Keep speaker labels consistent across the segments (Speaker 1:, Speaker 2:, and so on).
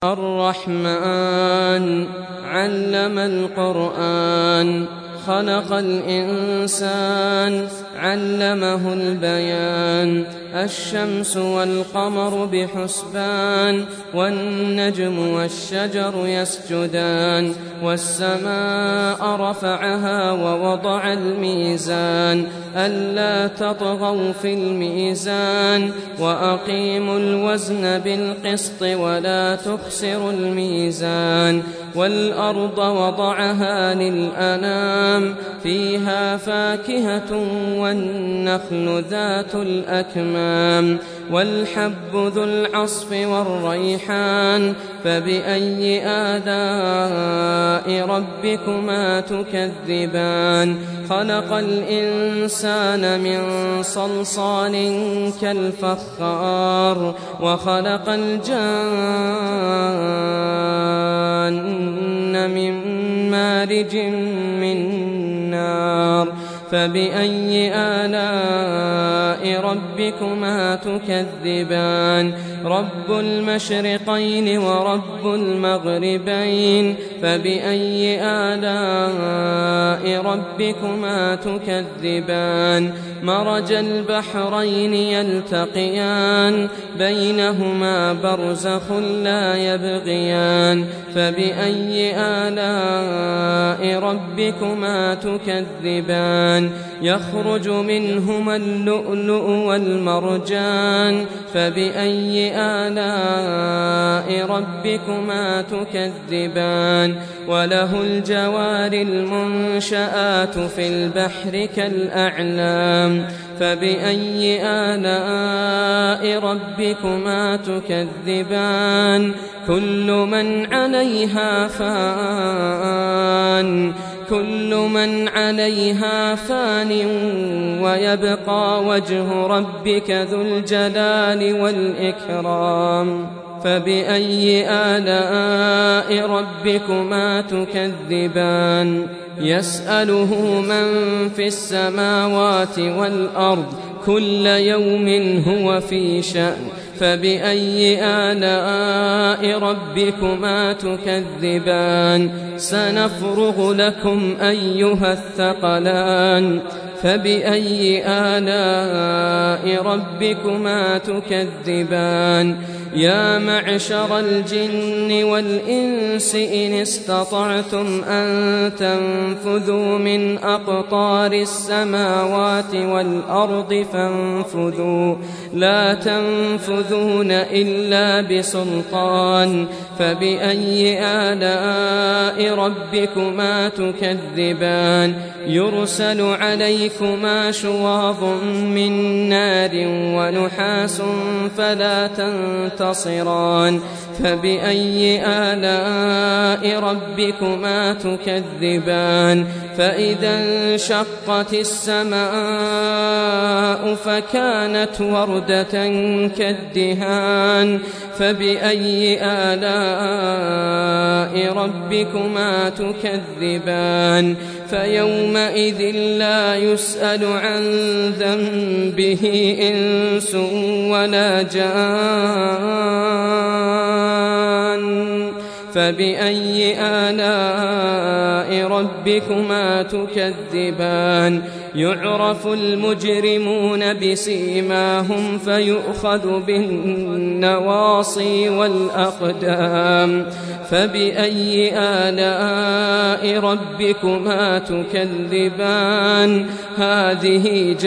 Speaker 1: الرحمن علم القرآن خلق الإنسان علمه البيان الشمس والقمر بحسبان والنجم والشجر يسجدان والسماء رفعها ووضع الميزان ألا تطغوا في الميزان وأقيموا الوزن بالقسط ولا تخسروا الميزان والأرض وضعها للأنام فيها فاكهة والنخل ذات الأكمام والحب ذو العصف والريحان فبأي آلاء ربكما تكذبان خلق الإنسان من صلصال كالفخار وخلق الجان من مارج من نار فبأي آلاء ربكما تكذبان رب المشرقين ورب المغربين فبأي آلاء ربكما تكذبان مرج البحرين يلتقيان بينهما برزخ لا يبغيان فبأي آلاء ربكما تكذبان يخرج منهما اللؤلؤ والمرجان فبأي آلاء ربكما تكذبان وله الجوار المنشآت في البحر كالأعلام فبأي آلاء ربكما تكذبان كل من عليها فان ويبقى وجه ربك ذو الجلال والإكرام فبأي آلاء ربكما تكذبان يسأله من في السماوات والأرض كل يوم هو في شأن فبأي آلاء ربكما تكذبان سنفرغ لكم أيها الثقلان فبأي آلاء ربكما تكذبان يا معشر الجن والإنس إن استطعتم أن تنفذوا من أقطار السماوات والأرض فانفذوا لا تنفذون إلا بسلطان فبأي آلاء ربكما تكذبان يرسل عليكما شواظ من نار ونحاس فلا تنتصران فبأي آلاء ربكما تكذبان فإذا انشقت السماء فكانت وردة كالدهان فبأي آلاء ربكما تكذبان فيومئذ لا يسأل عن ذنبه إنس ولا جان فبأي آلاء ربكما تكذبان يعرف المجرمون بسيماهم فيؤخذ بالنواصي والأقدام فبأي آلاء ربكما تكذبان هذه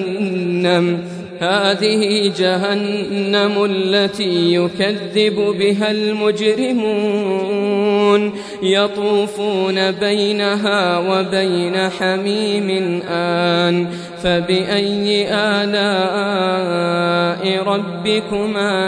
Speaker 1: جهنم التي يكذب بها المجرمون يطوفون بينها وبين حميم آن فبأي آلاء ربكما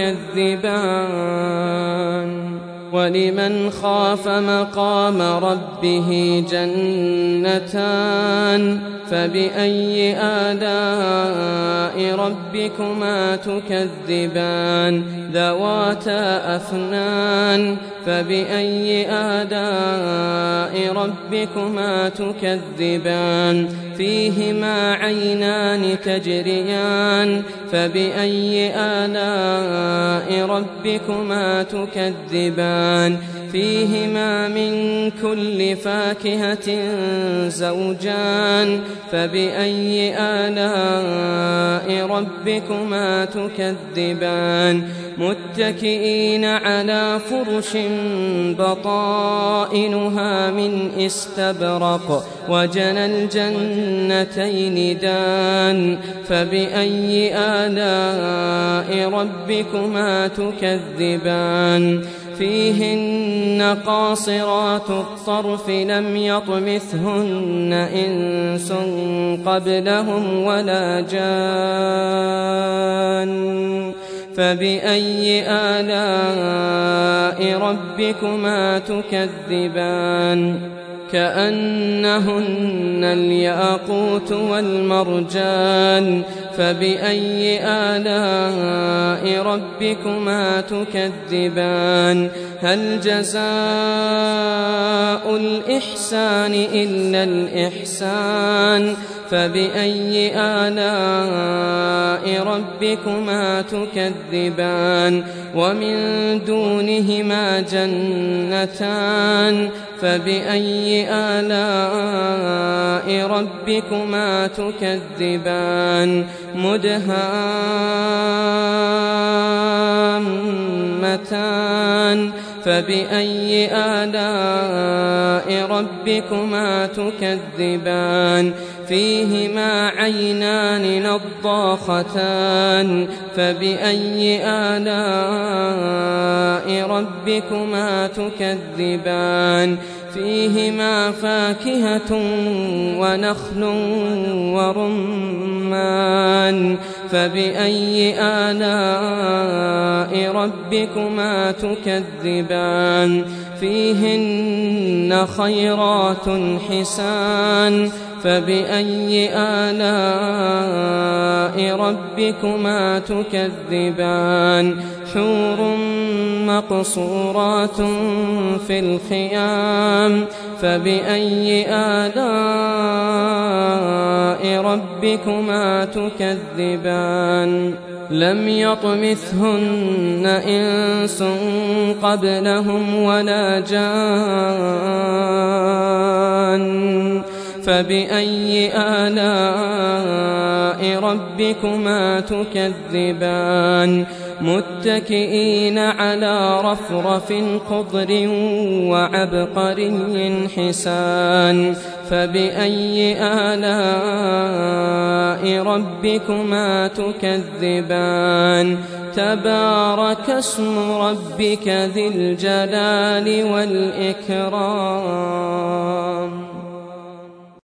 Speaker 1: تكذبان ولمن خاف مقام ربه جنتان فبأي آلاء ربكما تكذبان ذواتا أفنان فبأي آلاء ربكما تكذبان فيهما عينان تجريان فبأي آلاء ربكما تكذبان فيهما من كل فاكهة زوجان فبأي آلاء ربكما تكذبان متكئين على فرش بطائنها من استبرق وجنى الجنتين دان فبأي آلاء ربكما تكذبان فيهن قاصرات الطرف لم يطمثهن إنس قبلهم ولا جان فبأي آلاء ربكما تكذبان كأنهن الياقوت والمرجان فبأي آلاء ربكما تكذبان هل جزاء الإحسان إلا الإحسان فبأي آلاء ربكما تكذبان ومن دونهما جنتان فبأي آلاء ربكما تكذبان مدهامتان فبأي آلاء ربكما تكذبان فيهما عينان نضاختان فبأي آلاء ربكما تكذبان فيهما فاكهة ونخل ورمان فبأي آلاء ربكما تكذبان فيهن خيرات حسان فبأي آلاء ربكما تكذبان حور مقصورات في الخيام فبأي آلاء ربكما تكذبان لم يطمثهن إنس قبلهم ولا جان فبأي آلاء ربكما تكذبان متكئين على رفرف خضر وعبقري حسان فبأي آلاء ربكما تكذبان تبارك اسم ربك ذي الجلال والإكرام.